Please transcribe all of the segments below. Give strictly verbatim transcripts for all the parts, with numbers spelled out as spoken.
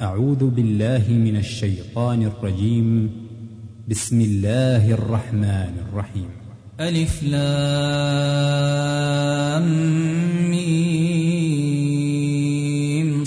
أعوذ بالله من الشيطان الرجيم. بسم الله الرحمن الرحيم. ألف لام ميم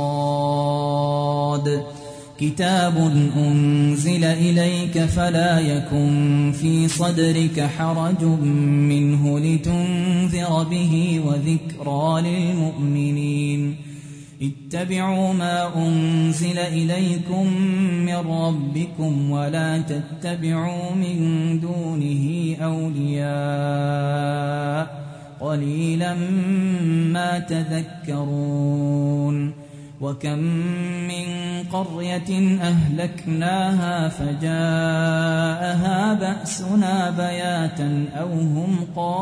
صاد كتاب أنزل إليك فلا يكن في صدرك حرج منه لتنذر به وذكرى للمؤمنين. اتبعوا ما أنزل إليكم من ربكم ولا تتبعوا من دونه أولياء قليلا ما تذكرون. وكم من قرية أهلكناها فجاءها بأسنا بياتا أو هم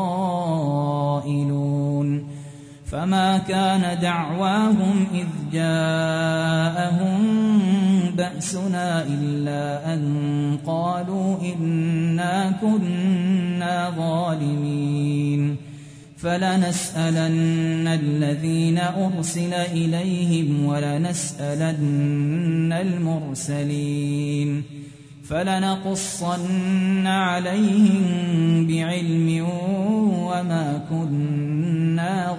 قائلون. فما كان دعواهم إذ جاءهم بأسنا إلا أن قالوا إنا كنا ظالمين. فلنسألن الذين أرسل إليهم ولنسألن المرسلين. فلنقصن عليهم بعلم وما كنا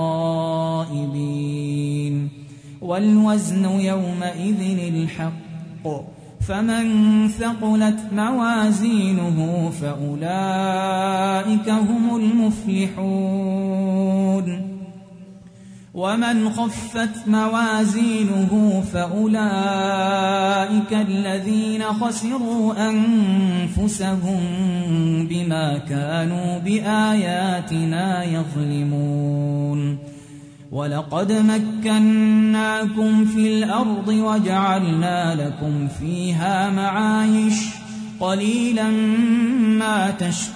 غائبين. والوزن يومئذ الحق فمن ثقلت موازينه فأولئك هم المفلحون. ومن خفت موازينه فأولئك الذين خسروا أنفسهم بما كانوا بآياتنا يظلمون. ولقد مكناكم في الأرض وجعلنا لكم فيها معايش قليلا ما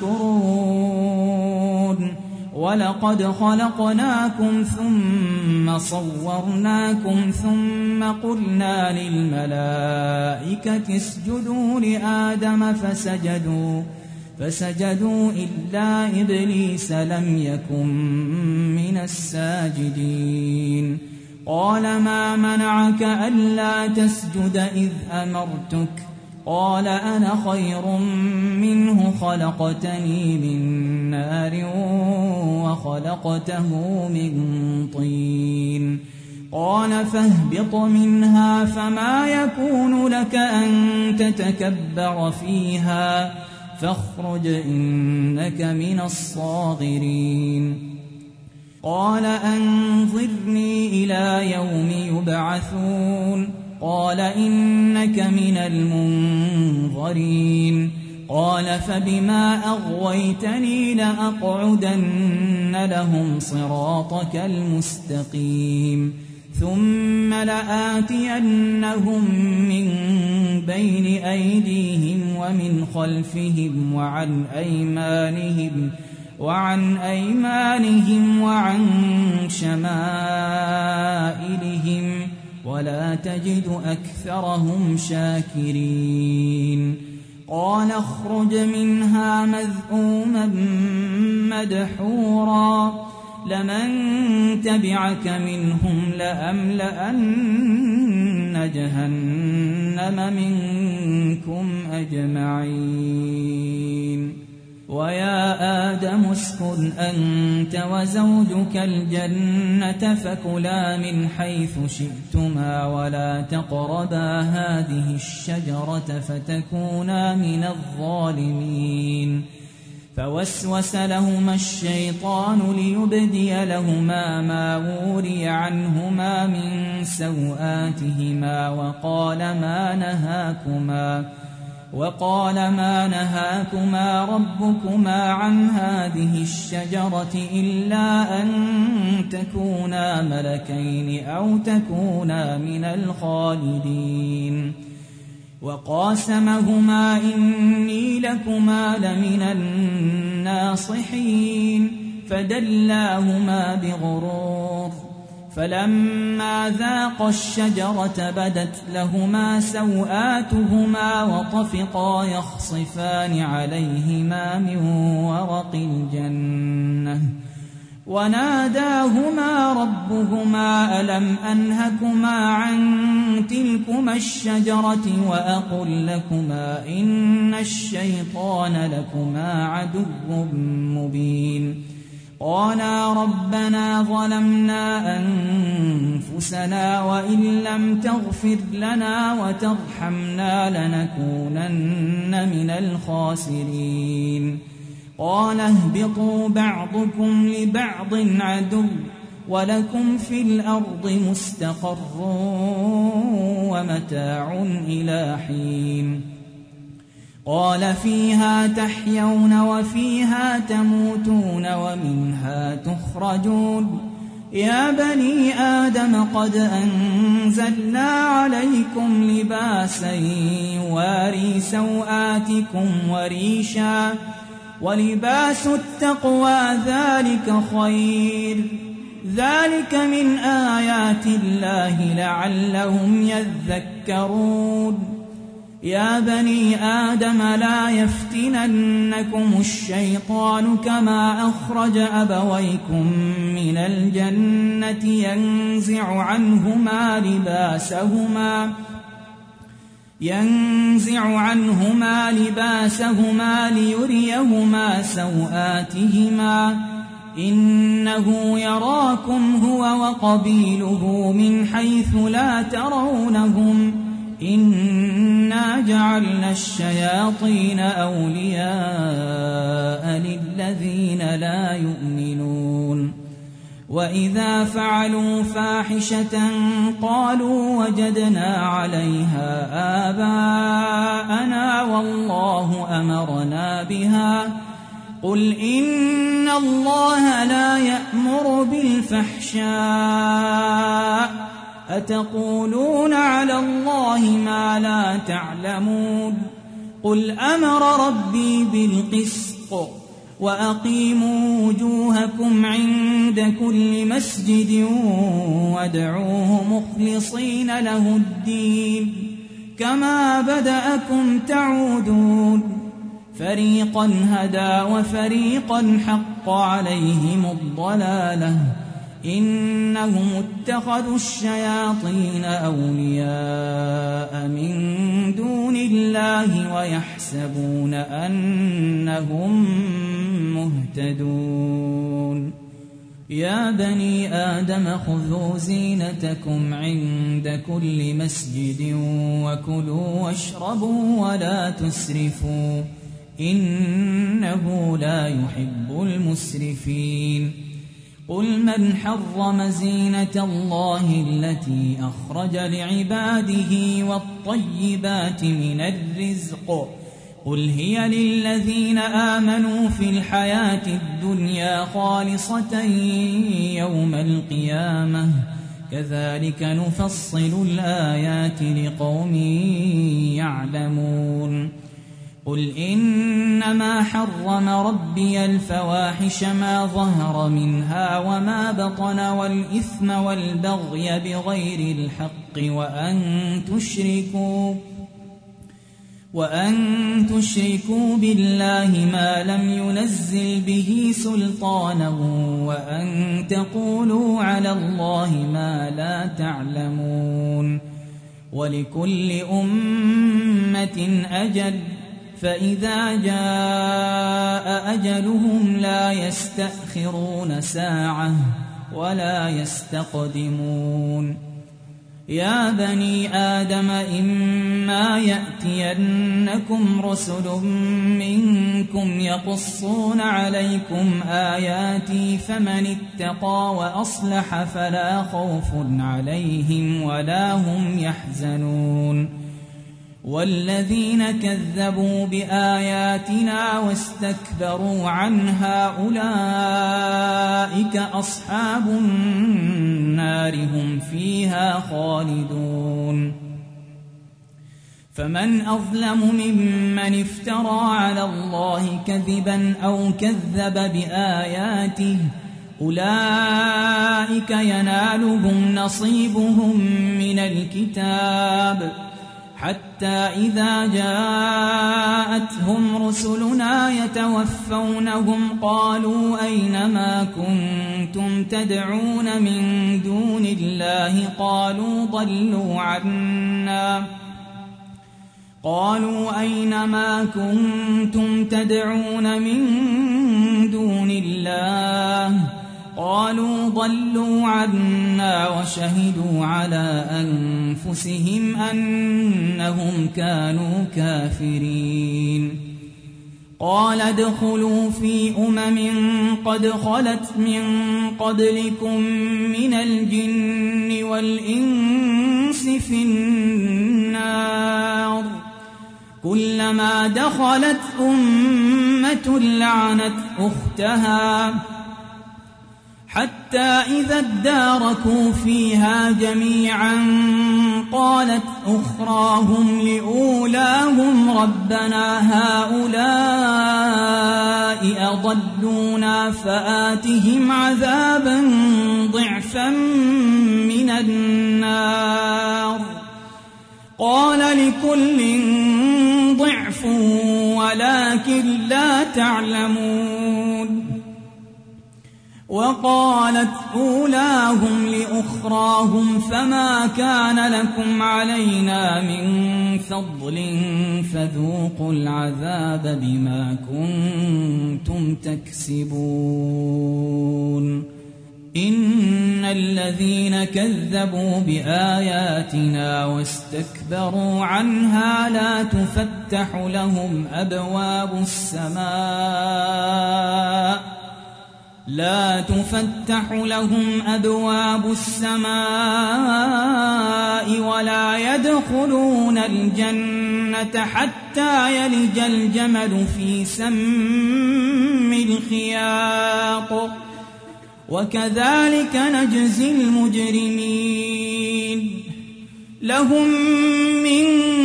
تشكرون. ولقد خلقناكم ثم صورناكم ثم قلنا للملائكة اسجدوا لآدم فسجدوا فسجدوا إلا إبليس لم يكن من الساجدين. قال ما منعك ألا تسجد إذ أمرتك؟ قال أنا خير منه خلقتني من نار وخلقته من طين. قال فاهبط منها فما يكون لك أن تتكبر فيها فاخرج إنك من الصاغرين. قال أنظرني إلى يوم يبعثون. قال إنك من المنظرين. قال فبما أغويتني لأقعدن لهم صراطك المستقيم ثم لآتينهم من بين أيديهم ومن خلفهم وعن أيمانهم وعن أيمانهم وعن شمائلهم ولا تجد أكثرهم شاكرين. قال اخرج منها مذءوما مدحورا لمن تبعك منهم لأملأن جهنم منكم أجمعين. ويا آدم اسكن أنت وزوجك الجنة فكلا من حيث شئتما ولا تقربا هذه الشجرة فتكونا من الظالمين. فوسوس لهما الشيطان ليبدي لهما ما وري عنهما من سوآتهما وقال ما نهاكما وقال ما نهاكما ربكما عن هذه الشجرة إلا أن تكونا ملكين أو تكونا من الخالدين. وقاسمهما إني لكما لمن الناصحين فدلاهما بغرور. فلما ذاقا الشجرة بدت لهما سوآتهما وطفقا يخصفان عليهما من ورق الجنة وناداهما ربهما ألم أنهكما عن تلك تلكما الشجرة وأقل لكما إن الشيطان لكما عدو مبين قالا ربنا ظلمنا أنفسنا وإن لم تغفر لنا وترحمنا لنكونن من الخاسرين قال اهبطوا بعضكم لبعض عدو ولكم في الأرض مستقر ومتاع إلى حين قال فيها تحيون وفيها تموتون ومنها تخرجون يا بني آدم قد أنزلنا عليكم لباسا يواري سوآتكم وريشا ولباس التقوى ذلك خير ذلك من آيات الله لعلهم يذكرون يا بني آدم لا يفتننكم الشيطان كما أخرج أبويكم من الجنة ينزع عنهما لباسهما ينزع عنهما لباسهما ليريهما سوآتهما إنه يراكم هو وقبيله من حيث لا ترونهم إنا جعلنا الشياطين أولياء للذين لا يؤمنون وإذا فعلوا فاحشة قالوا وجدنا عليها آباءنا والله أمرنا بها قل إن الله لا يأمر بالفحشاء أتقولون على الله ما لا تعلمون قل أمر ربي بالقسط وأقيموا وجوهكم عند كل مسجد وادعوه مخلصين له الدين كما بدأكم تعودون فريقا هدى وفريقا حق عليهم الضلالة إنهم اتخذوا الشياطين أولياء من دون الله ويحسبون أنهم مهتدون يا بني آدم خذوا زينتكم عند كل مسجد وكلوا واشربوا ولا تسرفوا إنه لا يحب المسرفين قل من حرم زينة الله التي أخرج لعباده والطيبات من الرزق قل هي للذين آمنوا في الحياة الدنيا خالصة يوم القيامة كذلك نفصل الآيات لقوم يعلمون قل إنما حرم ربي الفواحش ما ظهر منها وما بطن والإثم والبغي بغير الحق وأن تشركوا وأن تشركوا بالله ما لم ينزل به سلطانا وأن تقولوا على الله ما لا تعلمون ولكل أمة أجل فإذا جاء أجلهم لا يستأخرون ساعة ولا يستقدمون يا بني آدم إما يأتينكم رسل منكم يقصون عليكم آياتي فمن اتقى وأصلح فلا خوف عليهم ولا هم يحزنون والذين كذبوا بآياتنا واستكبروا عنها أولئك أصحاب النار هم فيها خالدون فمن أظلم ممن افترى على الله كذبا أو كذب بآياته أولئك ينالهم نصيبهم من الكتاب حتى إذا جاءتهم رسلنا يتوفونهم قالوا أين ما كنتم تدعون من دون الله قالوا ضلوا عنا قالوا أين ما كنتم تدعون من دون الله قالوا ضلوا عنا وشهدوا على أنفسهم أنهم كانوا كافرين قال ادخلوا في أمم قد خلت من قبلكم من الجن والإنس في النار كلما دخلت أمة لعنت أختها حتى إذا اداركوا فيها جميعا قالت أخراهم لأولاهم ربنا هؤلاء أضلونا فآتهم عذابا ضعفا من النار قال لكل ضعف ولكن لا تعلمون وقالت أولاهم لأخراهم فما كان لكم علينا من فضل فذوقوا العذاب بما كنتم تكسبون إن الذين كذبوا بآياتنا واستكبروا عنها لا تفتح لهم أبواب السماء لا تفتح لهم أبواب السماء ولا يدخلون الجنة حتى يلج الجمل في سم الخياط وكذلك نجزي المجرمين لهم من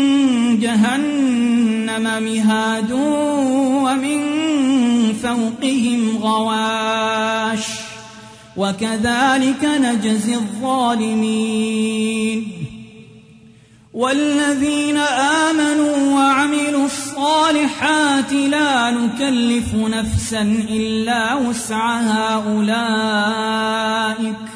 جهنم مهاد ومن فوقهم غواش وكذلك نجزي الظالمين والذين آمنوا وعملوا الصالحات لا نكلف نفسا إلا وسعها أولئك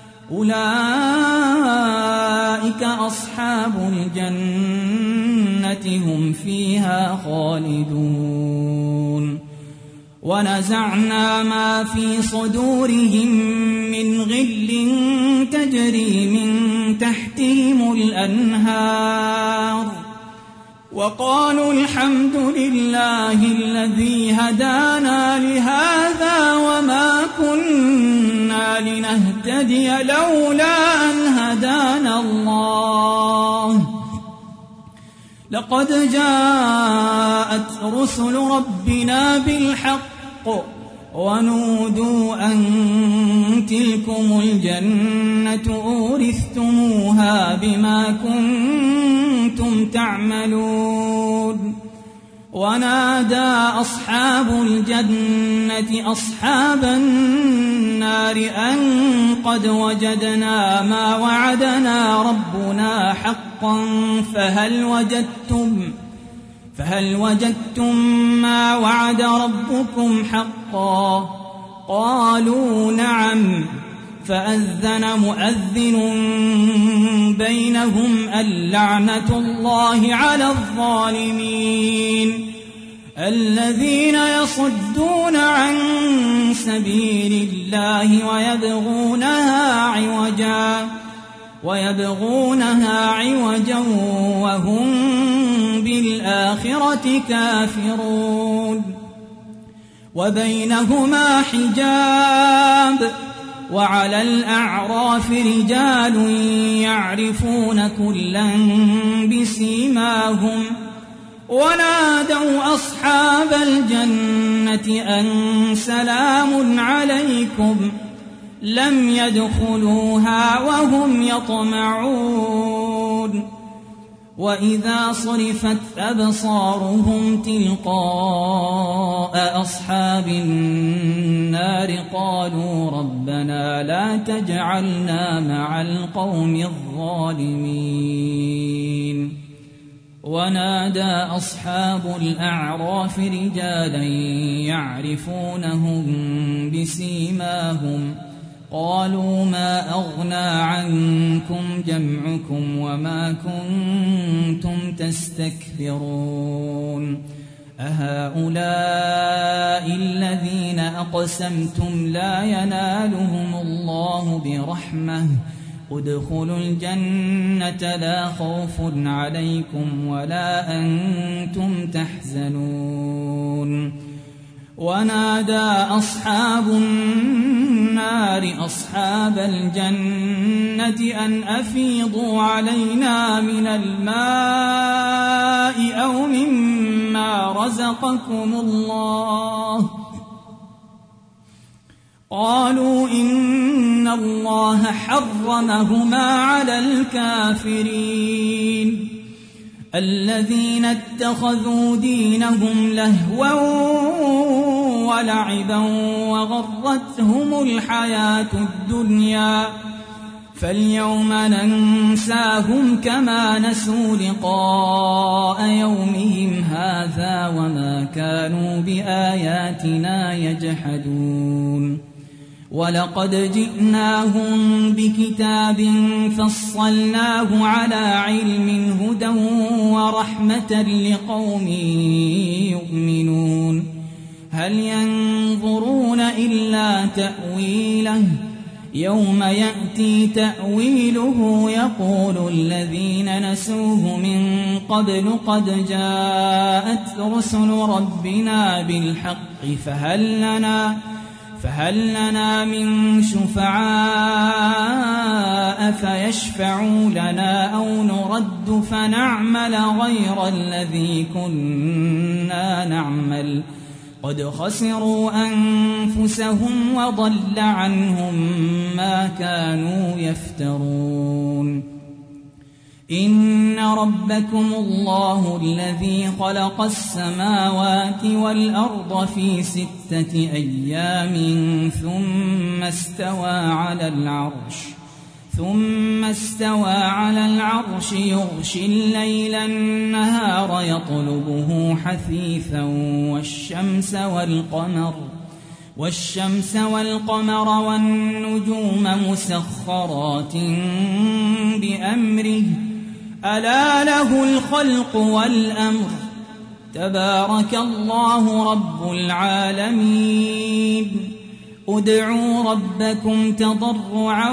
أولئك أصحاب الجنة هم فيها خالدون ونزعنا ما في صدورهم من غل تجري من تحتهم الأنهار وقالوا الحمد لله الذي هدانا لهذا وما كنا لنهتدي لولا أن هدانا الله لقد جاءت رسل ربنا بالحق ونودوا أن تلكم الجنة أورثتموها بما كنتم تعملون ونادى أصحاب الجنة أصحاب النار أن قد وجدنا ما وعدنا ربنا حقا فهل وجدتم فهل وجدتم ما وعد ربكم حقا قالوا نعم فأذن مؤذن بينهم اللعنة الله على الظالمين الذين يصدون عن سبيل الله ويبغونها عوجا ويبغونها عوجا وهم بالآخرة كافرون وبينهما حجاب وعلى الأعراف رجال يعرفون كلا بسيماهم ونادوا أصحاب الجنة أن سلام عليكم لم يدخلوها وهم يطمعون وإذا صرفت أبصارهم تلقاء أصحاب النار قالوا ربنا لا تجعلنا مع القوم الظالمين ونادى أصحاب الأعراف رجالا يعرفونهم بسيماهم قالوا ما أغنى عنكم جمعكم وما كنتم تستكبرون أهؤلاء الذين أقسمتم لا ينالهم الله برحمة ادخلوا الجنة لا خوف عليكم ولا أنتم تحزنون ونادى أصحاب النار أصحاب الجنة أن أفيضوا علينا من الماء أو مما رزقكم الله قالوا إن الله حرمهما على الكافرين الذين اتخذوا دينهم لهوا ولعبا وغرتهم الحياة الدنيا فاليوم ننساهم كما نسوا لقاء يومهم هذا وما كانوا بآياتنا يجحدون ولقد جئناهم بكتاب فصلناه على علم هدى ورحمة لقوم يؤمنون هل ينظرون إلا تأويله يوم يأتي تأويله يقول الذين نسوه من قبل قد جاءت رسل ربنا بالحق فهل لنا فهل لنا من شفعاء فيشفعوا لنا أو نرد فنعمل غير الذي كنا نعمل قد خسروا أنفسهم وضل عنهم ما كانوا يفترون إن ربكم الله الذي خلق السماوات والأرض في ستة أيام ثم استوى على العرش ثم استوى على العرش يغشي الليل النهار يطلبه حثيثا والشمس والقمر والشمس والقمر والنجوم مسخرات بأمره ألا له الخلق والأمر تبارك الله رب العالمين ادعوا ربكم تضرعا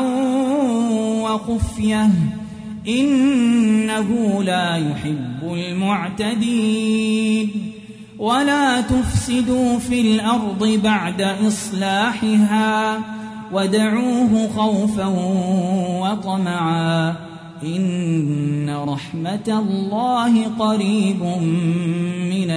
وخفية إنه لا يحب المعتدين ولا تفسدوا في الأرض بعد إصلاحها وادعوه خوفا وطمعا إن رحمة الله قريب من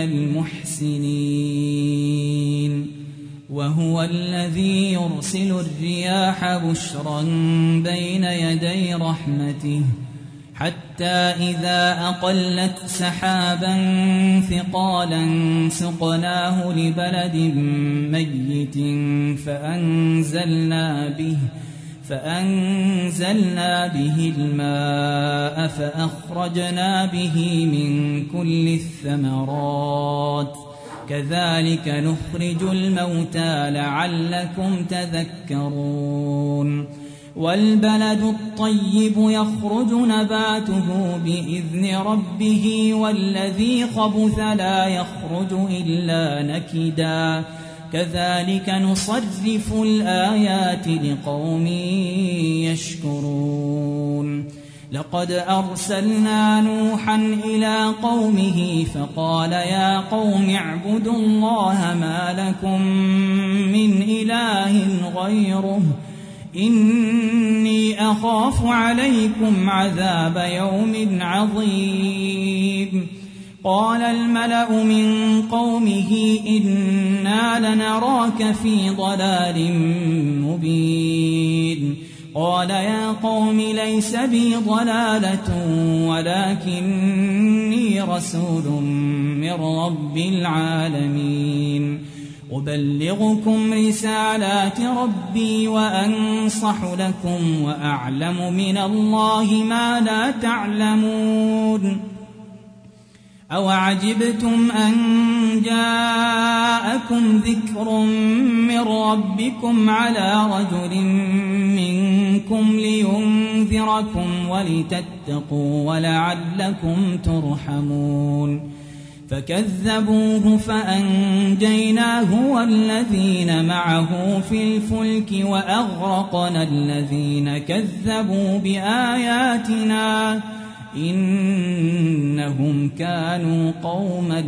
المحسنين وهو الذي يرسل الرياح بشرا بين يدي رحمته حتى إذا أقلت سحابا ثقالا سقناه لبلد ميت فأنزلنا به فأنزلنا به الماء فأخرجنا به من كل الثمرات كذلك نخرج الموتى لعلكم تذكرون والبلد الطيب يخرج نباته بإذن ربه والذي خبث لا يخرج إلا نكدا كذلك نصرف الآيات لقوم يشكرون لقد أرسلنا نوحا إلى قومه فقال يا قوم اعبدوا الله ما لكم من إله غيره إني أخاف عليكم عذاب يوم عظيم قال الملأ من قومه إنا لنراك في ضلال مبين قال يا قوم ليس بي ضلالة ولكني رسول من رب العالمين أبلغكم رسالات ربي وأنصح لكم وأعلم من الله ما لا تعلمون أوعجبتم أن جاءكم ذكر من ربكم على رجل منكم لينذركم ولتتقوا ولعلكم ترحمون فكذبوه فأنجيناه والذين معه في الفلك وأغرقنا الذين كذبوا بآياتنا إنهم كانوا قوما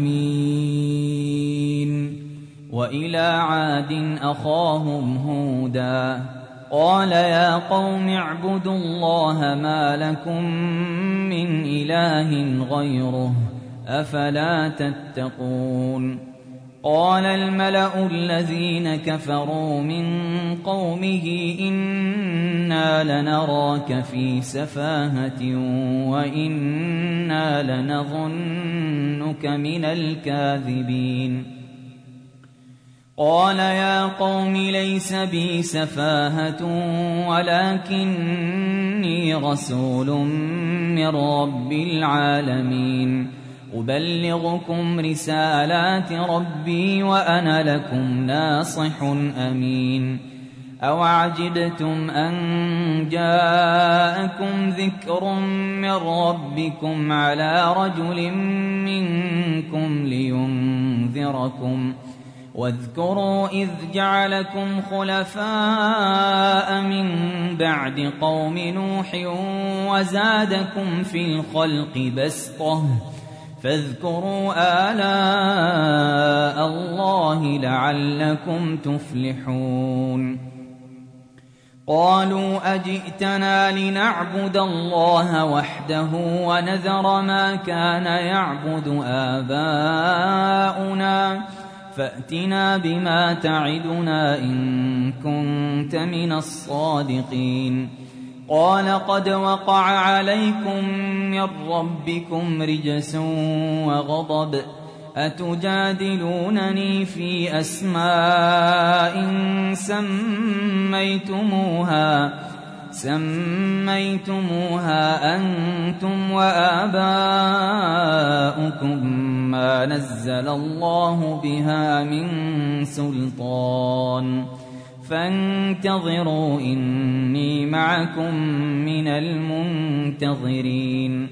عمين. وإلى عاد أخاهم هودا قال يا قوم اعبدوا الله ما لكم من إله غيره أفلا تتقون. قال الملأ الذين كفروا من قومه إنا لنراك في سفاهة وإنا لنظنك من الكاذبين. قال يا قوم ليس بي سفاهة ولكني رسول من رب العالمين أبلغكم رسالات ربي وأنا لكم ناصح أمين. أوعجبتم أن جاءكم ذكر من ربكم على رجل منكم لينذركم واذكروا إذ جعلكم خلفاء من بعد قوم نوح وزادكم في الخلق بسطة فاذكروا آلاء الله لعلكم تفلحون. قالوا أجئتنا لنعبد الله وحده ونذر ما كان يعبد آباؤنا فأتنا بما تعدنا إن كنت من الصادقين. قال قد وقع عليكم من ربكم رجس وغضب أتجادلونني في أسماء سميتموها سميتموها أنتم وآباؤكم ما نزل الله بها من سلطان فانتظروا إني معكم من المنتظرين.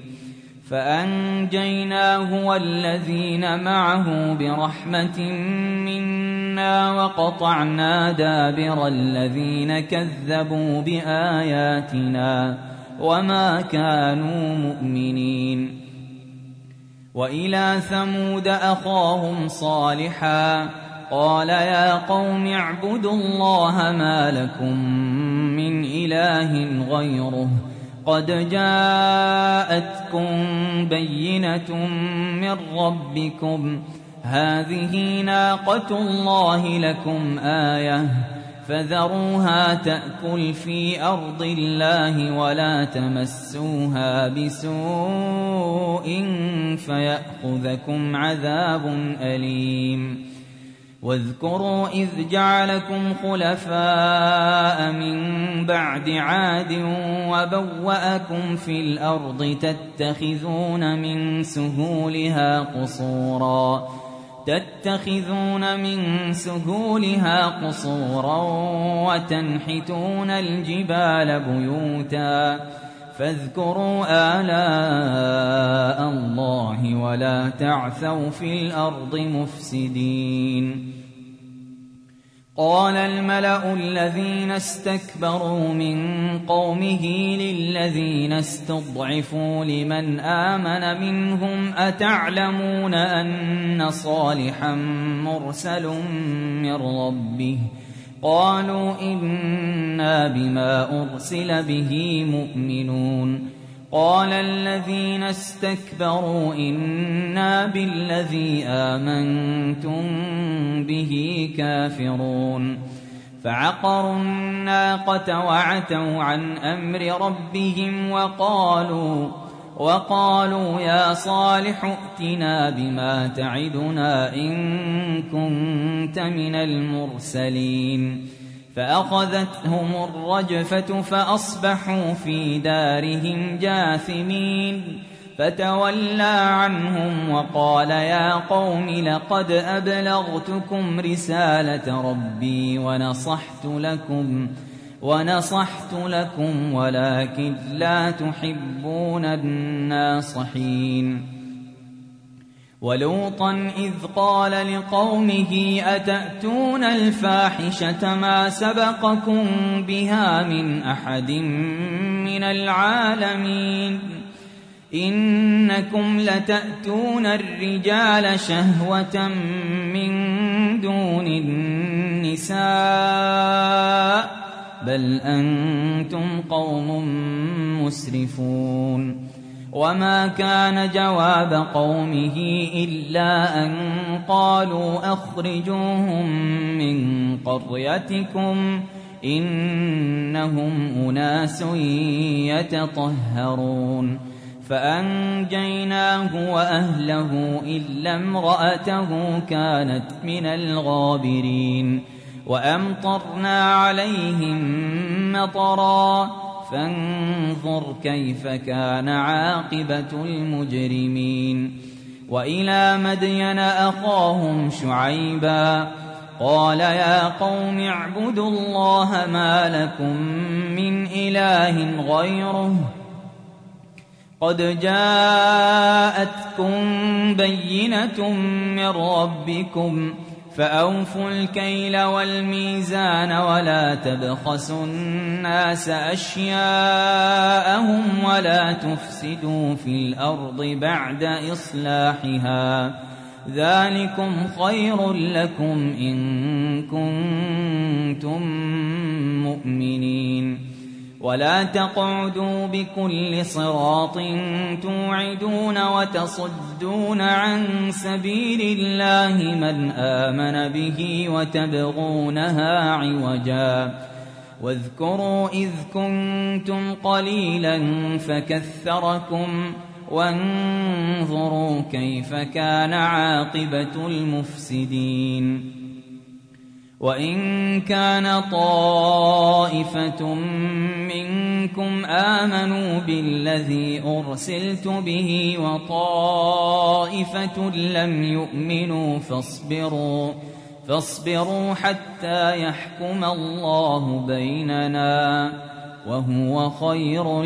فأنجيناه والذين معه برحمة منا وقطعنا دابر الذين كذبوا بآياتنا وما كانوا مؤمنين. وإلى ثمود أخاهم صالحا قال يا قوم اعبدوا الله ما لكم من إله غيره قد جاءتكم بينة من ربكم هذه ناقة الله لكم آية فذروها تأكل في أرض الله ولا تمسوها بسوء فيأخذكم عذاب أليم. واذكروا إذ جعلكم خلفاء من بعد عاد وبوأكم في الأرض تتخذون من سهولها قصورا تتخذون من سهولها قصورا وتنحتون الجبال بيوتا فاذكروا آلاء الله ولا تعثوا في الأرض مفسدين. قال الملأ الذين استكبروا من قومه للذين استضعفوا لمن آمن منهم أتعلمون أن صالحا مرسل من ربه قالوا إنا بما أرسل به مؤمنون. قال الذين استكبروا إنا بالذي آمنتم به كافرون. فعقروا الناقة وعتوا عن أمر ربهم وقالوا وقالوا يا صالح ائتنا بما تعدنا إن كنت من المرسلين. فأخذتهم الرجفة فأصبحوا في دارهم جاثمين. فتولى عنهم وقال يا قوم لقد أبلغتكم رسالة ربي ونصحت لكم ونصحت لكم ولكن لا تحبون الناصحين. ولوطا إذ قال لقومه أتأتون الفاحشة ما سبقكم بها من أحد من العالمين إنكم لتأتون الرجال شهوة من دون النساء بل أنتم قوم مسرفون. وما كان جواب قومه إلا أن قالوا أخرجوهم من قريتكم إنهم أناس يتطهرون. فأنجيناه وأهله إلا امرأته كانت من الغابرين وأمطرنا عليهم مطرا فانظر كيف كان عاقبة المجرمين. وإلى مدين أخاهم شعيبا قال يا قوم اعبدوا الله ما لكم من إله غيره قد جاءتكم بينة من ربكم فأوفوا الكيل والميزان ولا تبخسوا الناس أشياءهم ولا تفسدوا في الأرض بعد إصلاحها ذلكم خير لكم إن كنتم مؤمنين. ولا تقعدوا بكل صراط توعدون وتصدون عن سبيل الله من آمن به وتبغونها عوجا واذكروا إذ كنتم قليلا فكثركم وانظروا كيف كان عاقبة المفسدين. وإن كان طائفة منكم آمنوا بالذي أرسلت به وطائفة لم يؤمنوا فاصبروا فاصبروا حتى يحكم الله بيننا وهو خير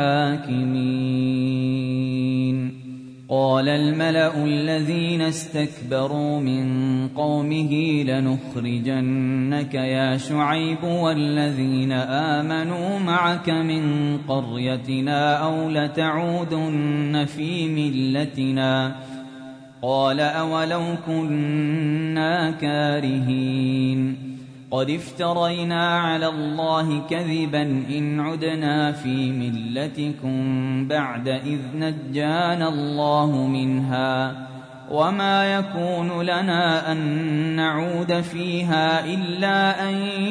الحاكمين. قال الملأ الذين استكبروا من قومه لنخرجنك يا شعيب والذين آمنوا معك من قريتنا أو لتعودن في ملتنا قال أولو كنا كارهين قد افترينا على الله كذبا إن عدنا في ملتكم بعد إذ نجانا الله منها وما يكون لنا أن نعود فيها إلا أن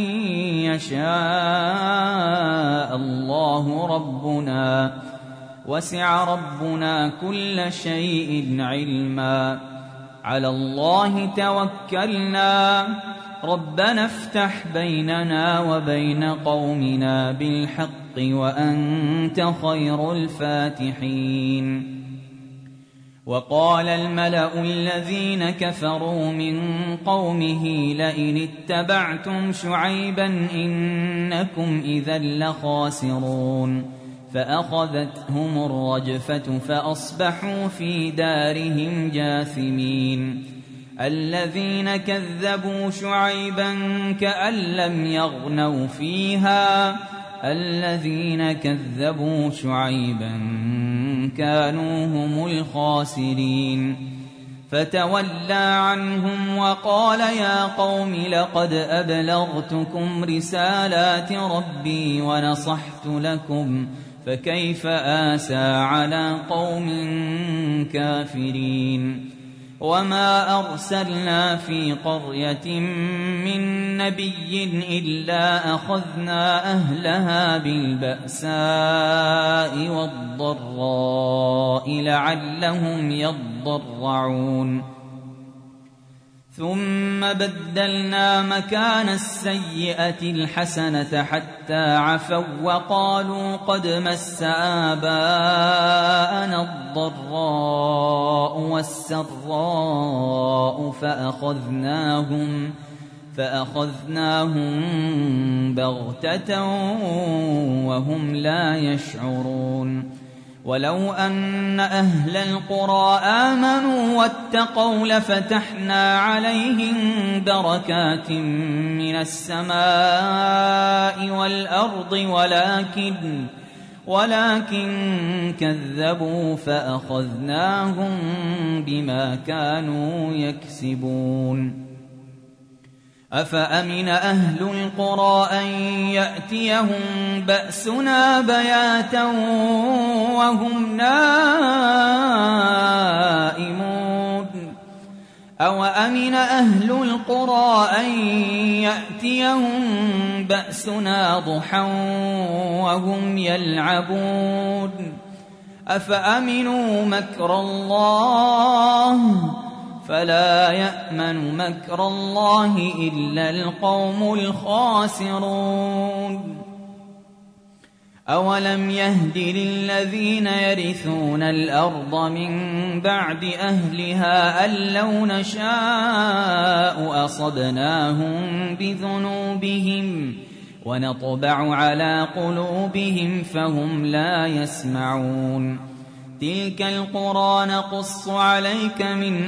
يشاء الله ربنا وسع ربنا كل شيء علما على الله توكلنا ربنا افتح بيننا وبين قومنا بالحق وأنت خير الفاتحين. وقال الملأ الذين كفروا من قومه لئن اتبعتم شعيبا إنكم إذا لخاسرون فأخذتهم الرجفة فأصبحوا في دارهم جاثمين. الذين كذبوا شعيبا كأن لم يغنوا فيها الذين كذبوا شعيبا كانوا هم الخاسرين. فتولى عنهم وقال يا قوم لقد أبلغتكم رسالات ربي ونصحت لكم فكيف آسى على قوم كافرين. وما أرسلنا في قرية من نبي إلا أخذنا أهلها بالبأساء والضراء لعلهم يضرعون ثم بدلنا مكان السيئة الحسنة حتى عفوا وقالوا قد مس آباءنا الضراء والسراء فأخذناهم فأخذناهم بغتة وهم لا يشعرون ولو أن أهل القرى آمنوا واتقوا لفتحنا عليهم بركات من السماء والأرض ولكن ولكن كذبوا فأخذناهم بما كانوا يكسبون أفأمن أهل القرى أن يأتيهم بأسنا بياتا وهم نائمون أوأمن أهل القرى أن يأتيهم بأسنا ضحى وهم يلعبون أفأمنوا مكر الله فلا يأمن مكر الله إلا القوم الخاسرون أولم يهد للذين يرثون الأرض من بعد أهلها أن لو نشاء أصبناهم بذنوبهم ونطبع على قلوبهم فهم لا يسمعون تلك القرى نقص عليك من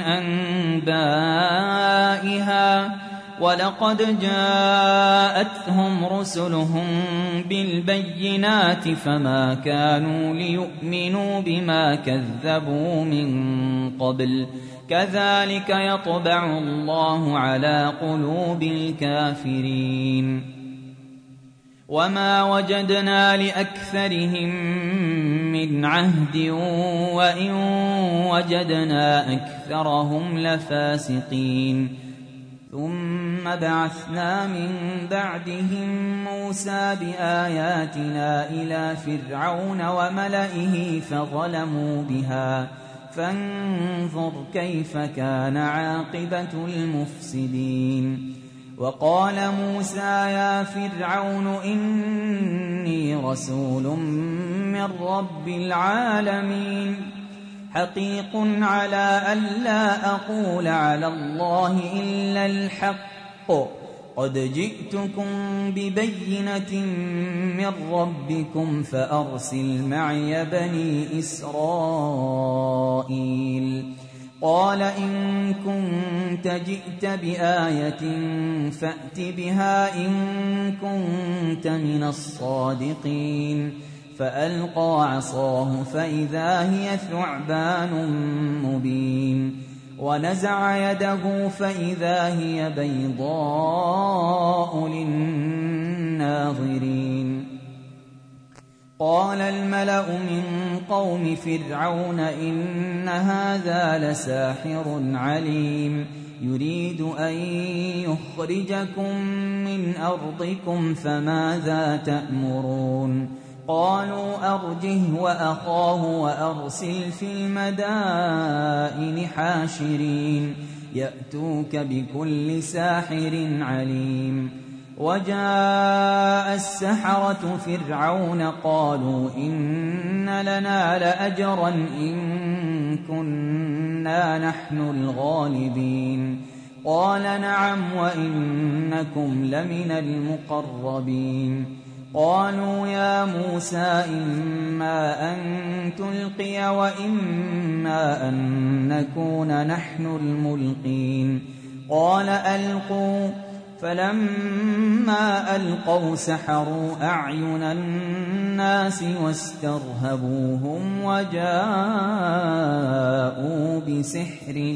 أنبائها ولقد جاءتهم رسلهم بالبينات فما كانوا ليؤمنوا بما كذبوا من قبل كذلك يطبع الله على قلوب الكافرين وما وجدنا لأكثرهم من عهد وإن وجدنا أكثرهم لفاسقين ثم بعثنا من بعدهم موسى بآياتنا إلى فرعون وملئه فظلموا بها فانظر كيف كان عاقبة المفسدين وقال موسى يا فرعون إني رسول من رب العالمين حقيق على ألا أقول على الله إلا الحق قد جئتكم ببينة من ربكم فأرسل معي بني إسرائيل قال إن كنت جئت بآية فأت بها إن كنت من الصادقين فألقى عصاه فإذا هي ثعبان مبين ونزع يده فإذا هي بيضاء للناظرين قال الملأ من قوم فرعون إن هذا لساحر عليم يريد أن يخرجكم من أرضكم فماذا تأمرون قالوا أرجه وأخاه وأرسل في المدائن حاشرين يأتوك بكل ساحر عليم وجاء السحرة فرعون قالوا إن لنا لأجرا إن كنا نحن الغالبين قال نعم وإنكم لمن المقربين قالوا يا موسى إما أن تلقي وإما أن نكون نحن الملقين قال ألقوا فلما ألقوا سحروا أعين الناس واسترهبوهم وجاءوا بسحر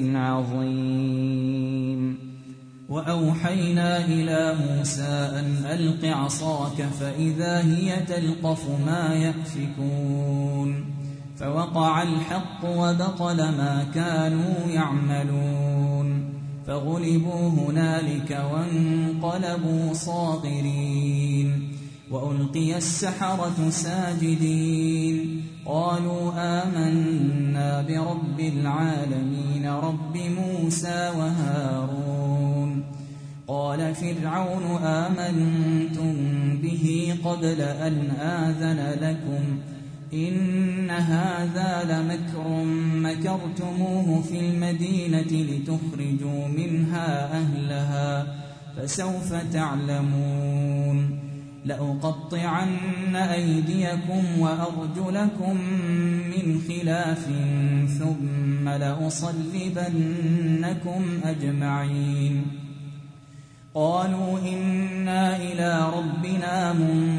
عظيم وأوحينا إلى موسى أن ألق عصاك فإذا هي تلقف ما يأفكون فوقع الحق وبطل ما كانوا يعملون فغلبوا هنالك وانقلبوا صاغرين وألقي السحرة ساجدين قالوا آمنا برب العالمين رب موسى وهارون قال فرعون آمنتم به قبل أن آذن لكم إن هذا لمكر مكرتموه في المدينة لتخرجوا منها أهلها فسوف تعلمون لأقطعن أيديكم وأرجلكم من خلاف ثم لأصلبنكم أجمعين قالوا إنا إلى ربنا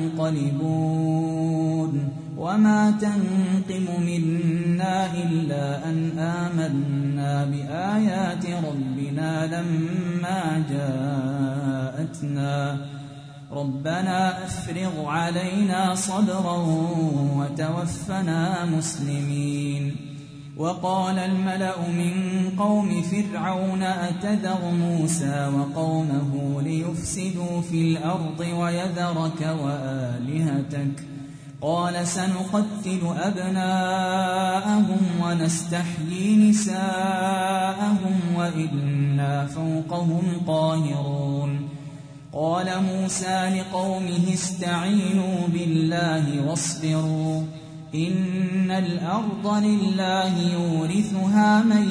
منقلبون وما تنقم منا إلا أن آمنا بآيات ربنا لما جاءتنا ربنا أفرغ علينا صبرا وتوفنا مسلمين وقال الملأ من قوم فرعون أتذر موسى وقومه ليفسدوا في الأرض ويذرك وآلهتك قال سنقتل أبناءهم ونستحيي نساءهم وإنا فوقهم قاهرون قال موسى لقومه استعينوا بالله واصبروا إن الأرض لله يورثها من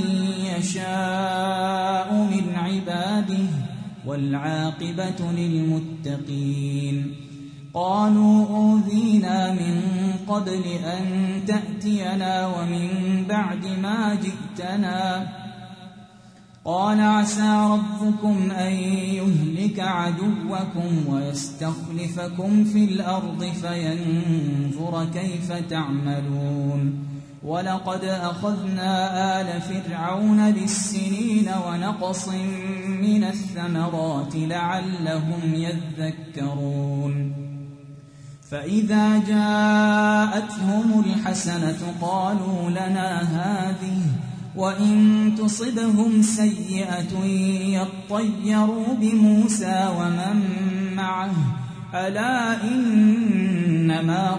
يشاء من عباده والعاقبة للمتقين قالوا أوذينا من قبل أن تأتينا ومن بعد ما جئتنا قال عسى ربكم أن يهلك عدوكم ويستخلفكم في الأرض فينظر كيف تعملون ولقد أخذنا آل فرعون بالسنين ونقص من الثمرات لعلهم يذكرون فإذا جاءتهم الحسنة قالوا لنا هذه وإن تصبهم سيئة يطيروا بموسى ومن معه ألا إنما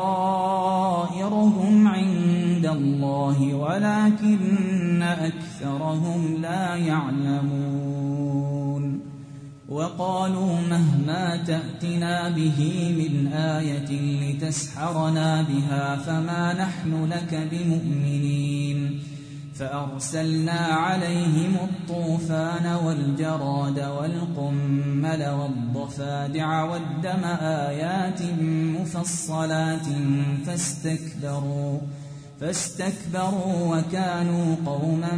طائرهم عند الله ولكن أكثرهم لا يعلمون وقالوا مهما تأتنا به من آية لتسحرنا بها فما نحن لك بمؤمنين فأرسلنا عليهم الطوفان والجراد والقمل والضفادع والدم آيات مفصلات فاستكبروا فاستكبروا وكانوا قوما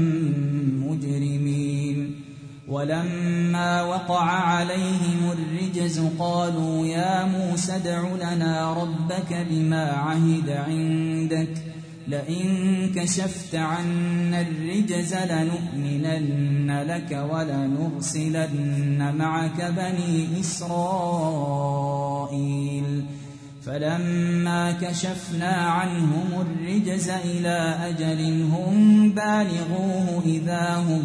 مجرمين ولما وقع عليهم الرجز قالوا يا موسى ادع لنا ربك بما عهد عندك لئن كشفت عنا الرجز لنؤمنن لك ولنرسلن معك بني إسرائيل فلما كشفنا عنهم الرجز إلى أجل هم بالغوه إذا هم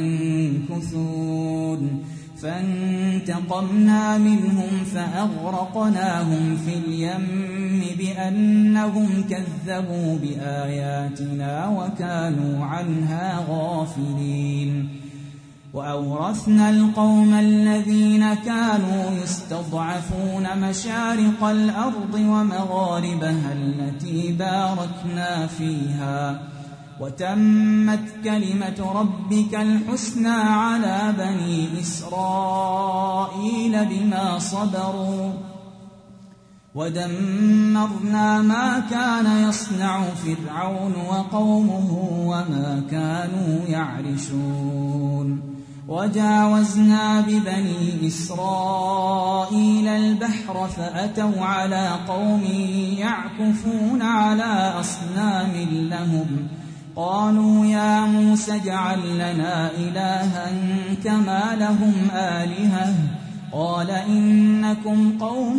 ينكثون فانتقمنا منهم فأغرقناهم في اليم بأنهم كذبوا بآياتنا وكانوا عنها غافلين وأورثنا القوم الذين كانوا يستضعفون مشارق الأرض ومغاربها التي باركنا فيها وتمت كلمة ربك الحسنى على بني إسرائيل بما صبروا ودمرنا ما كان يصنع فرعون وقومه وما كانوا يعرشون وجاوزنا ببني إسرائيل البحر فأتوا على قوم يعكفون على أصنام لهم قالوا يا موسى اجعل لنا إلها كما لهم آلهة قال إنكم قوم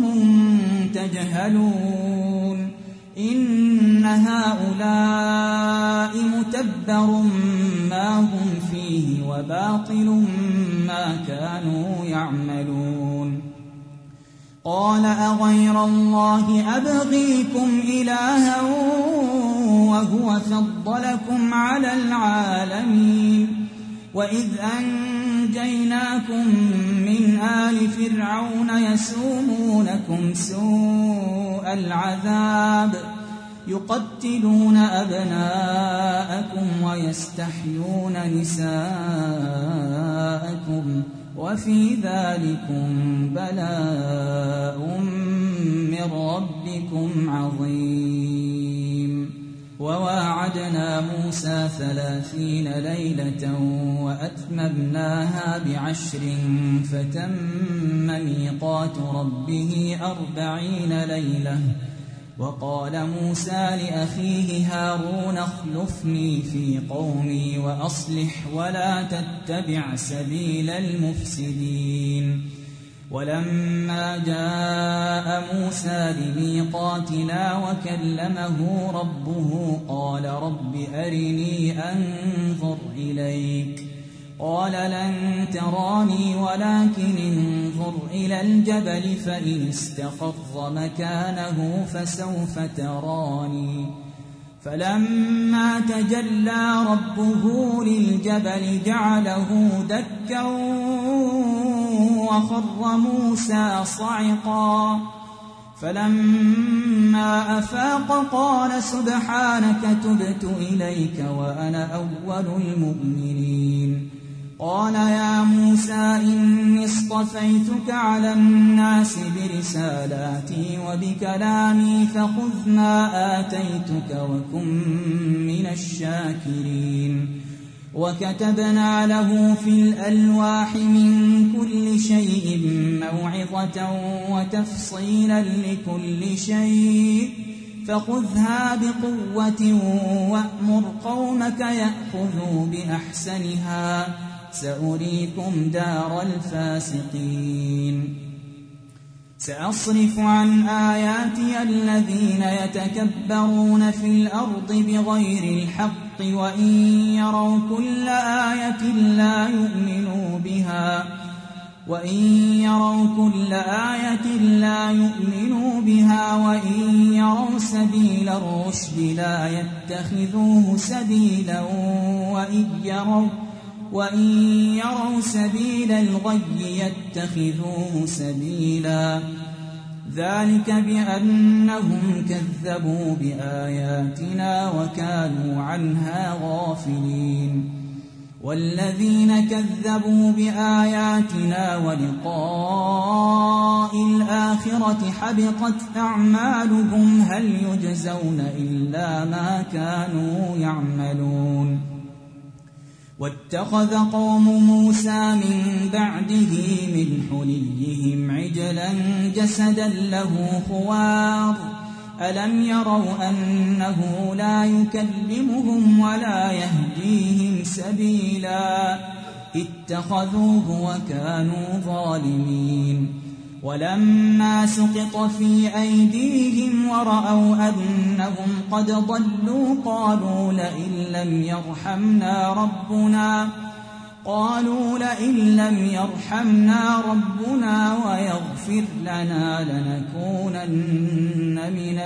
تجهلون إن هؤلاء متبر ما هم فيه وباطل ما كانوا يعملون قال أغير الله أبغيكم إلها وهو فضلكم على العالمين وإذ أنجيناكم من آل فرعون يسومونكم سوء العذاب يقتلون أبناءكم ويستحيون نساءكم وفي ذلكم بلاء من ربكم عظيم. وواعدنا موسى ثلاثين ليلة وأتممناها بعشر فتم ميقات ربه أربعين ليلة. وقال موسى لأخيه هارون اخلفني في قومي وأصلح ولا تتبع سبيل المفسدين. ولما جاء موسى لميقاتنا وكلمه ربه قال رب أرني أنظر إليك قال لن تراني ولكن انظر إلى الجبل فإن استقر مكانه فسوف تراني. فلما تجلى ربه للجبل جعله دكا وخر موسى صعقا. فلما أفاق قال سبحانك تبت إليك وأنا أول المؤمنين. قال يا موسى إني اصطفيتك على الناس برسالاتي وبكلامي فخذ ما آتيتك وكن من الشاكرين. وكتبنا له في الألواح من كل شيء موعظة وتفصيلا لكل شيء فخذها بقوة وأمر قومك يأخذوا بأحسنها سأريكم دار الفاسقين. سأصرف عن آياتي الذين يتكبرون في الأرض بغير الحق وإن يروا كل آية لا يؤمنوا بها وإن يروا كل آية لا يؤمنوا بها وإن يروا سبيل الرشد لا يتخذوه سبيلا وإن يروا وإن يروا سبيل الغي يتخذوه سبيلا. ذلك بأنهم كذبوا بآياتنا وكانوا عنها غافلين. والذين كذبوا بآياتنا ولقاء الآخرة حبطت أعمالهم هل يجزون إلا ما كانوا يعملون. واتخذ قوم موسى من بعده من حليهم عجلا جسدا له خوار ألم يروا أنه لا يكلمهم ولا يهديهم سبيلا اتخذوه وكانوا ظالمين. ولما سقط في أيديهم ورأوا أنهم قد ضلوا قالوا لئن لم يرحمنا ربنا قالوا لئن لم يرحمنا ربنا ويغفر لنا لنكونن من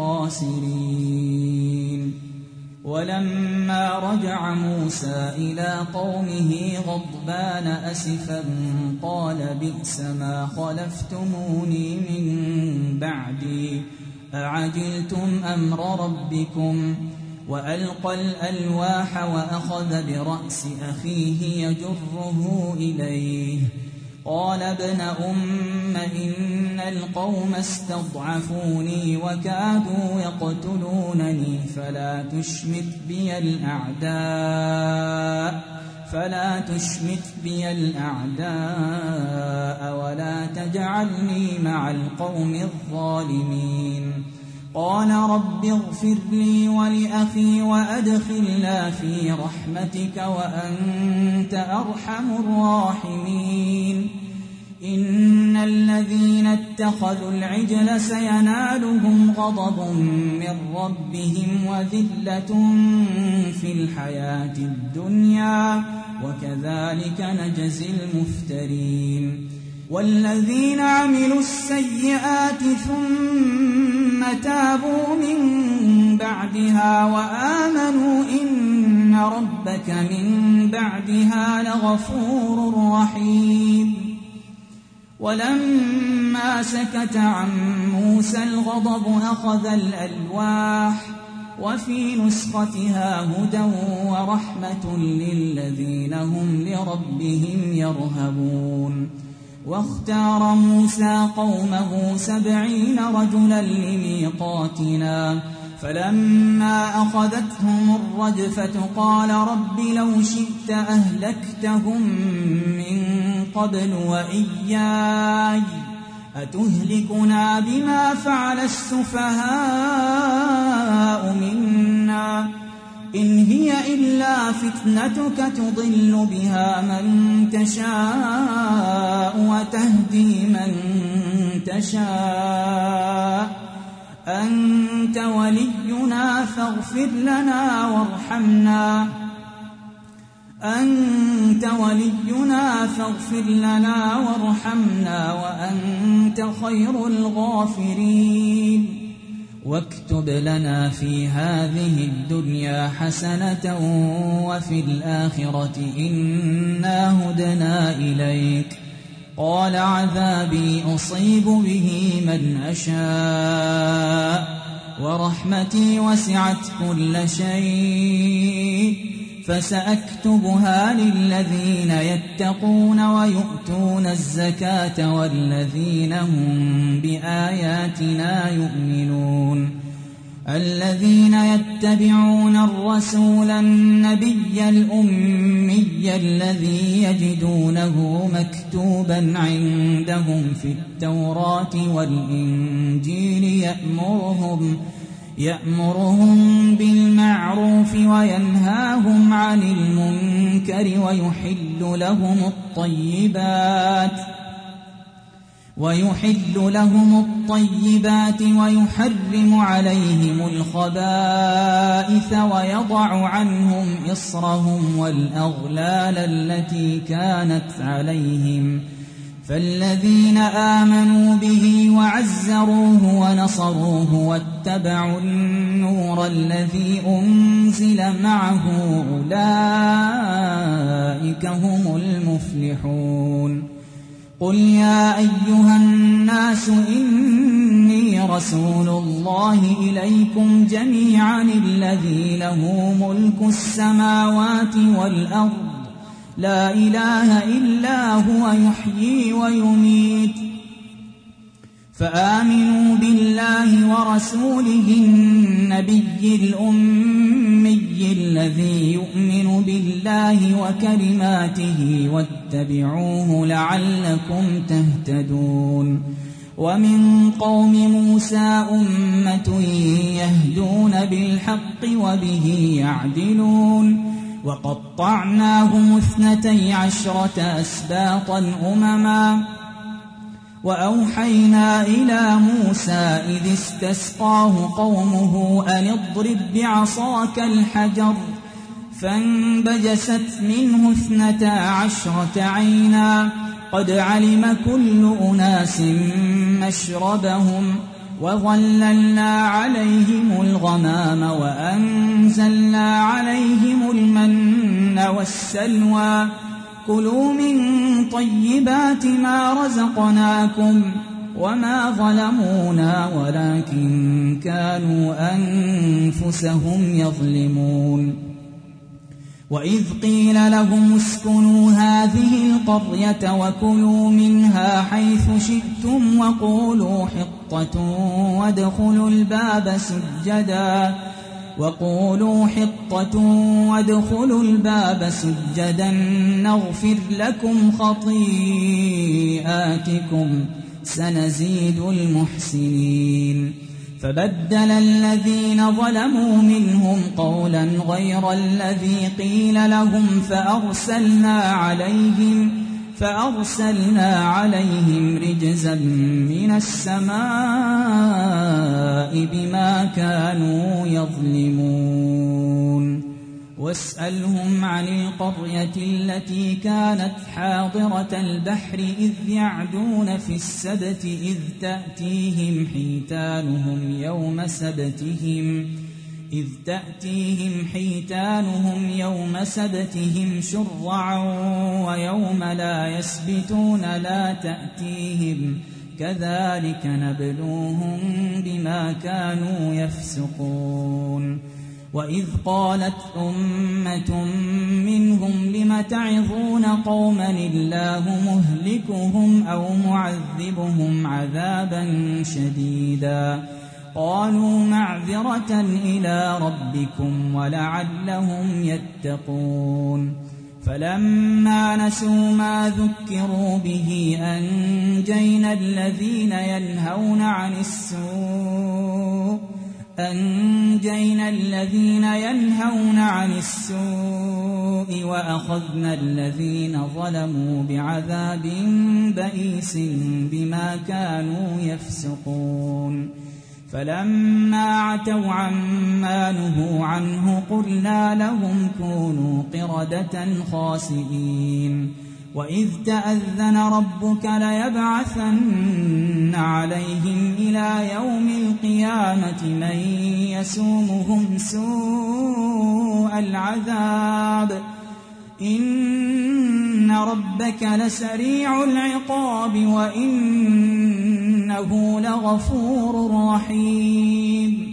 الخاسرين. ولما رجع موسى إلى قومه غضبان أسفا قال بئس ما خلفتموني من بعدي أعجلتم أمر ربكم. وألقى الألواح وأخذ برأس أخيه يجره إليه قال ابن أم إن القوم استضعفوني وكادوا يقتلونني فلا تشمت بي الأعداء فلا تشمت بي الأعداء ولا تجعلني مع القوم الظالمين. قال رب اغفر لي ولأخي وأدخلنا في رحمتك وأنت أرحم الراحمين. إن الذين اتخذوا العجل سينالهم غضب من ربهم وذلة في الحياة الدنيا وكذلك نجزي المفترين. والذين عملوا السيئات ثم تابوا من بعدها وآمنوا إن ربك من بعدها لغفور رحيم. ولما سكت عن موسى الغضب أخذ الألواح وفي نسختها هدى ورحمة للذين هم لربهم يرهبون. واختار موسى قومه سبعين رجلا لميقاتنا فلما أخذتهم الرجفة قال رب لو شئت أهلكتهم من قبل وإياي أتهلكنا بما فعل السفهاء منا إن هي إلا فتنتك تضل بها من تشاء وتهدي من تشاء أنت ولينا فاغفر لنا وارحمنا أنت ولينا فاغفر لنا وارحمنا وأنت خير الغافرين. واكتب لنا في هذه الدنيا حسنة وفي الآخرة إنا هدنا إليك. قال عذابي أصيب به من أشاء ورحمتي وسعت كل شيء فسأكتبها للذين يتقون ويؤتون الزكاة والذين هم بآياتنا يؤمنون. الذين يتبعون الرسول النبي الأمي الذي يجدونه مكتوبا عندهم في التوراة والإنجيل يأمرهم يأمرهم بالمعروف وينهاهم عن المنكر ويحل لهم الطيبات ويحل لهم الطيبات ويحرم عليهم الخبائث ويضع عنهم إصرهم والأغلال التي كانت عليهم. فالذين آمنوا به وعزروه ونصروه واتبعوا النور الذي أنزل معه أولئك هم المفلحون. قل يا أيها الناس إني رسول الله إليكم جميعا الذي له ملك السماوات والأرض لا إله إلا هو يحيي ويميت فآمنوا بالله ورسوله النبي الأمي الذي يؤمن بالله وكلماته واتبعوه لعلكم تهتدون. ومن قوم موسى أمة يهدون بالحق وبه يعدلون. وقطعناهم اثنتي عشرة أسباطا أمما وأوحينا إلى موسى إذ استسقاه قومه أن اضرب بعصاك الحجر فانبجست منه اثنتا عشرة عينا قد علم كل أناس مشربهم وظللنا عليهم الغمام وأنزلنا عليهم المن والسلوى كلوا من طيبات ما رزقناكم وما ظلمونا ولكن كانوا أنفسهم يظلمون. وإذ قيل لهم اسكنوا هذه القرية وكلوا منها حيث شئتم وقولوا حطة وادخلوا الباب سجدا وقولوا حطة وادخلوا الباب سجدا نغفر لكم خطيئاتكم سنزيد المحسنين. فبدل الذين ظلموا منهم قولا غير الذي قيل لهم فأرسلنا عليهم فأرسلنا عليهم رجزا من السماء بما كانوا يظلمون. واسألهم عن القرية التي كانت حاضرة البحر إذ يعدون في السبت إذ تأتيهم حيتانهم يوم سبتهم إذ تأتيهم حيتانهم يوم سبتهم شرعا ويوم لا يسبتون لا تأتيهم كذلك نبلوهم بما كانوا يفسقون وإذ قالت أمة منهم لم تعظون قوما الله مهلكهم أو معذبهم عذابا شديدا قالوا معذرة إلى ربكم ولعلهم يتقون فلما نسوا ما ذكروا به أنجينا الذين ينهون عن السوء أنجينا الذين ينهون عن السوء وأخذنا الذين ظلموا بعذاب بئيس بما كانوا يفسقون فلما عتوا عما نهوا عنه قلنا لهم كونوا قردة خاسئين وإذ تأذن ربك ليبعثن عليهم إلى يوم القيامة من يسومهم سوء العذاب إن ربك لسريع العقاب وإنه لغفور رحيم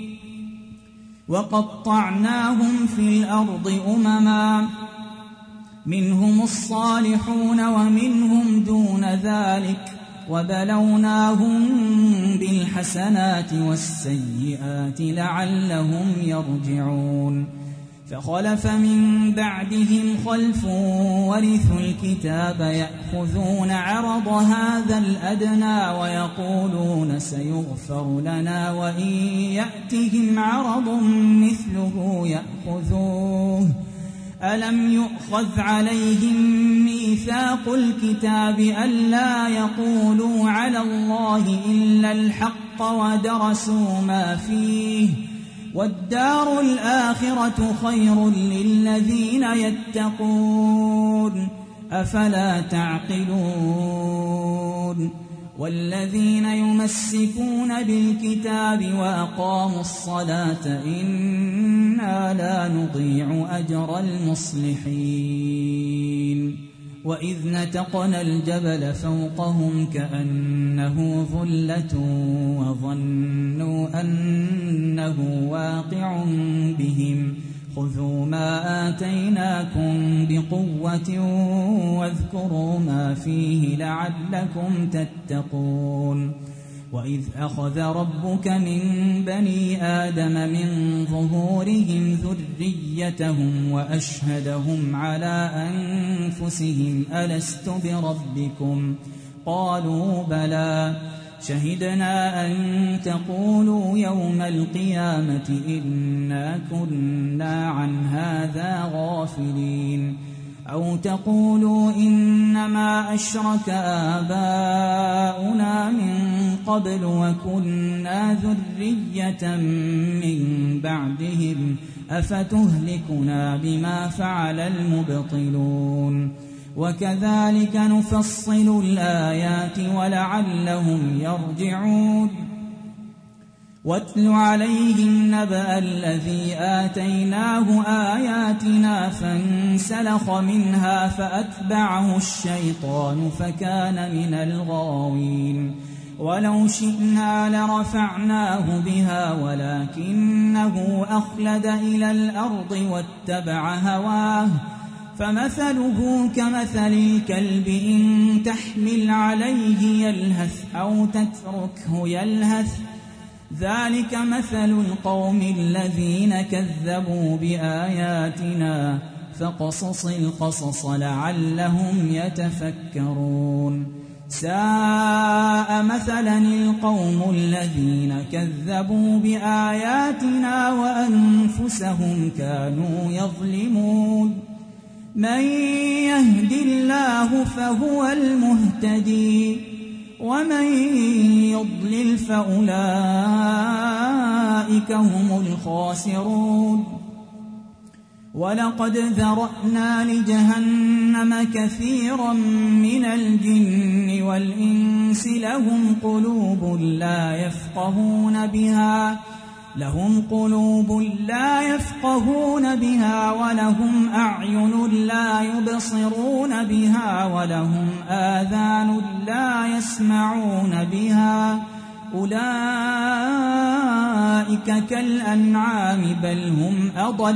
وقطعناهم في الأرض أمما منهم الصالحون ومنهم دون ذلك وبلوناهم بالحسنات والسيئات لعلهم يرجعون فخلف من بعدهم خلف ورثوا الكتاب يأخذون عرض هذا الأدنى ويقولون سيغفر لنا وإن يأتهم عرض مثله يأخذوه ألم يؤخذ عليهم ميثاق الكتاب ألا يقولوا على الله إلا الحق ودرسوا ما فيه والدار الآخرة خير للذين يتقون أفلا تعقلون والذين يمسكون بالكتاب وأقاموا الصلاة إنا لا نضيع أجر المصلحين وإذ نتقنا الجبل فوقهم كأنه ظلة وظنوا أنه واقع بهم خذوا ما آتيناكم بقوة واذكروا ما فيه لعلكم تتقون وإذ أخذ ربك من بني آدم من ظهورهم ذريتهم وأشهدهم على أنفسهم ألست بربكم قالوا بلى شهدنا أن تقولوا يوم القيامة إنا كنا عن هذا غافلين أو تقولوا إنما أشرك آباؤنا من قبل وكنا ذرية من بعدهم أفتهلكنا بما فعل المبطلون وكذلك نفصل الآيات ولعلهم يرجعون واتل عليهم نبأ الذي آتيناه آياتنا فانسلخ منها فأتبعه الشيطان فكان من الغاوين ولو شئنا لرفعناه بها ولكنه أخلد إلى الأرض واتبع هواه فمثله كمثل الكلب إن تحمل عليه يلهث أو تتركه يلهث ذلك مثل القوم الذين كذبوا بآياتنا فقصص القصص لعلهم يتفكرون ساء مثلا القوم الذين كذبوا بآياتنا وأنفسهم كانوا يظلمون من يهد الله فهو المهتدي ومن يضلل فأولئك هم الخاسرون ولقد ذرأنا لجهنم كثيرا من الجن والإنس لهم قلوب لا يفقهون بها لهم قلوب لا يفقهون بها ولهم أعين لا يبصرون بها ولهم آذان لا يسمعون بها أولئك كالأنعام بل هم أضل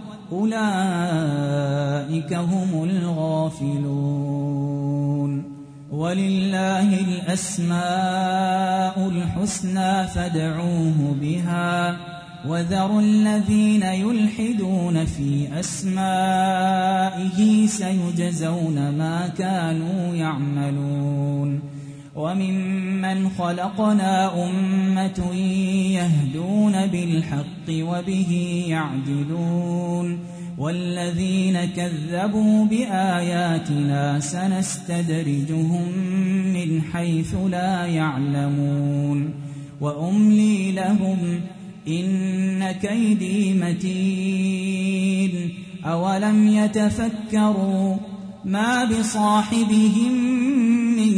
أولئك هم الغافلون ولله الأسماء الحسنى فادعوه بها وذروا الذين يلحدون في أسمائه سيجزون ما كانوا يعملون وممن خلقنا أمة يهدون بالحق وبه يعدلون والذين كذبوا بآياتنا سنستدرجهم من حيث لا يعلمون وأملي لهم إن كيدي متين أولم يتفكروا ما بصاحبهم من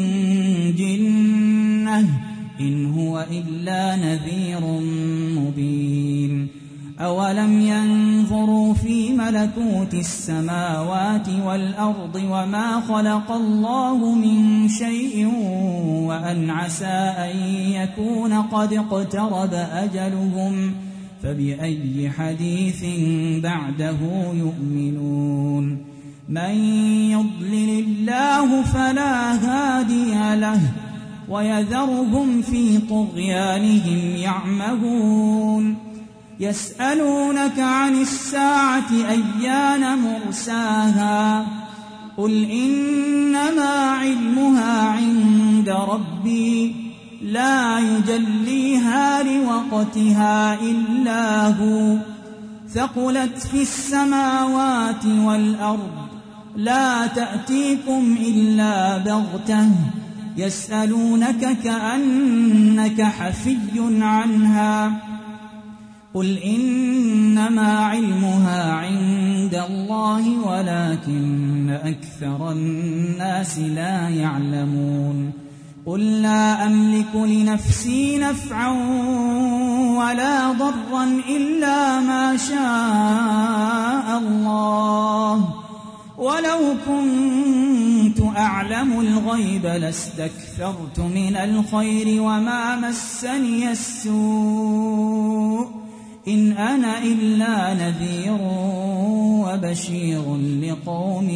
جنة إن هو إلا نذير مبين أولم ينظروا في ملكوت السماوات والأرض وما خلق الله من شيء وأن عسى أن يكون قد اقترب أجلهم فبأي حديث بعده يؤمنون من يضلل الله فلا هادي له ويذرهم في طغيانهم يعمهون يسألونك عن الساعة أيان مرساها قل إنما علمها عند ربي لا يجليها لوقتها إلا هو ثقلت في السماوات والأرض لا تأتيكم إلا بغتة يسألونك كأنك حفي عنها قل إنما علمها عند الله ولكن أكثر الناس لا يعلمون قل لا أملك لنفسي نفعا ولا ضرا إلا ما شاء الله ولو كنت أعلم الغيب لاستكثرت من الخير وما مسني السوء إن أنا إلا نذير وبشير لقوم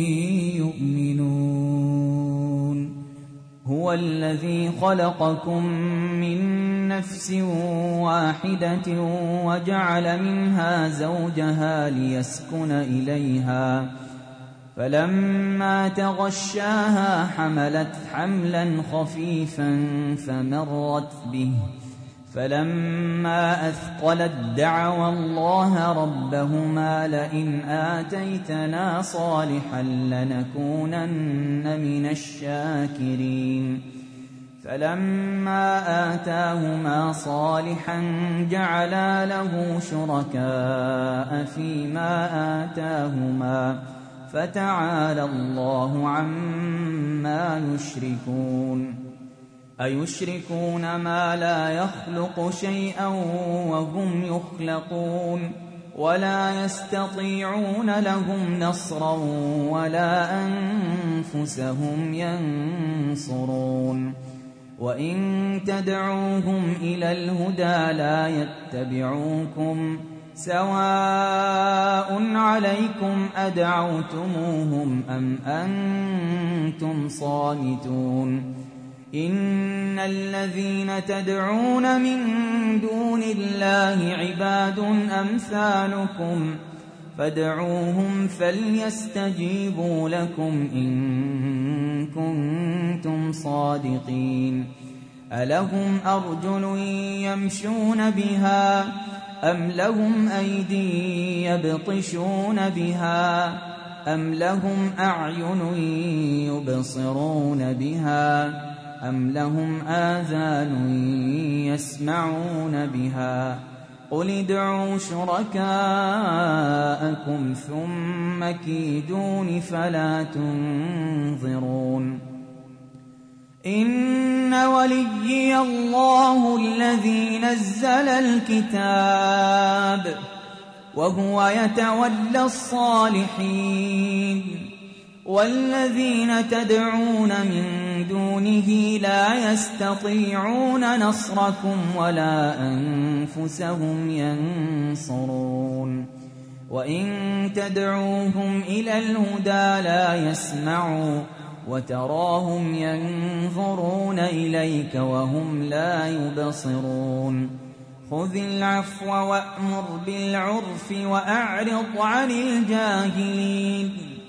يؤمنون هو الذي خلقكم من نفس واحدة وجعل منها زوجها ليسكن إليها فلما تغشاها حملت حملا خفيفا فمرت به فلما أثقلت دعوا الله ربهما لئن آتيتنا صالحا لنكونن من الشاكرين فلما آتاهما صالحا جعلا له شركاء فيما آتاهما فتعالى الله عما يشركون أيشركون ما لا يخلق شيئا وهم يخلقون ولا يستطيعون لهم نصرا ولا أنفسهم ينصرون وإن تدعوهم إلى الهدى لا يتبعوكم سواء عليكم أدعوتموهم أم أنتم صامتون إن الذين تدعون من دون الله عباد أمثالكم فادعوهم فليستجيبوا لكم إن كنتم صادقين ألهم أرجل يمشون بها أم لهم أيدي يبطشون بها أم لهم أعين يبصرون بها أم لهم آذان يسمعون بها قل ادعوا شركاءكم ثم كيدون فلا تنظرون إن وليي الله الذي نزل الكتاب وهو يتولى الصالحين والذين تدعون من دونه لا يستطيعون نصركم ولا أنفسهم ينصرون وإن تدعوهم إلى الهدى لا يسمعوا وتراهم ينظرون إليك وهم لا يبصرون خذ العفو وأمر بالعرف وأعرض عن الجاهلين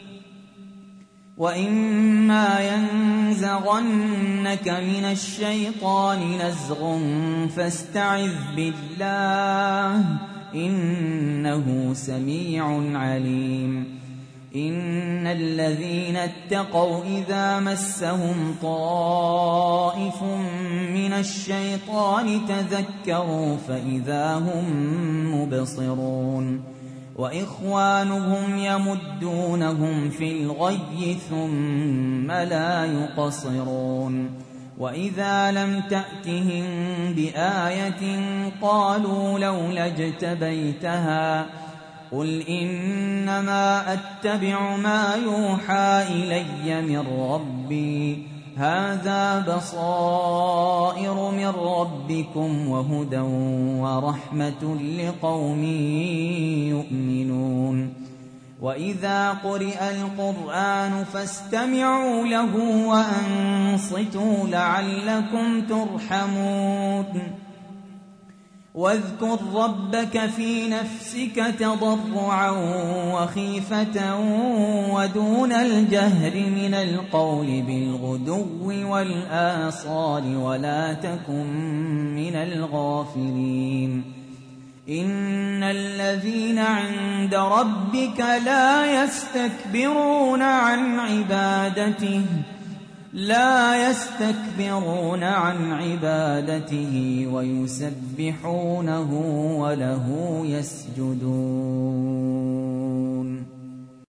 وإما ينزغنك من الشيطان نزغ فاستعذ بالله إنه سميع عليم إن الذين اتقوا إذا مسهم طائف من الشيطان تذكروا فإذا هم مبصرون وإخوانهم يمدونهم في الغي ثم لا يقصرون وإذا لم تأتهم بآية قالوا لولا اجتبيتها قل إنما أتبع ما يوحى إلي من ربي هذا بصائر من ربكم وهدى ورحمة لقوم يؤمنون وإذا قرئ القرآن فاستمعوا له وأنصتوا لعلكم ترحمون واذكر ربك في نفسك تضرعا وخيفة ودون الجهر من القول بالغدو والآصال ولا تكن من الغافلين إن الذين عند ربك لا يستكبرون عن عبادته لا يستكبرون عن عبادته ويسبحونه وله يسجدون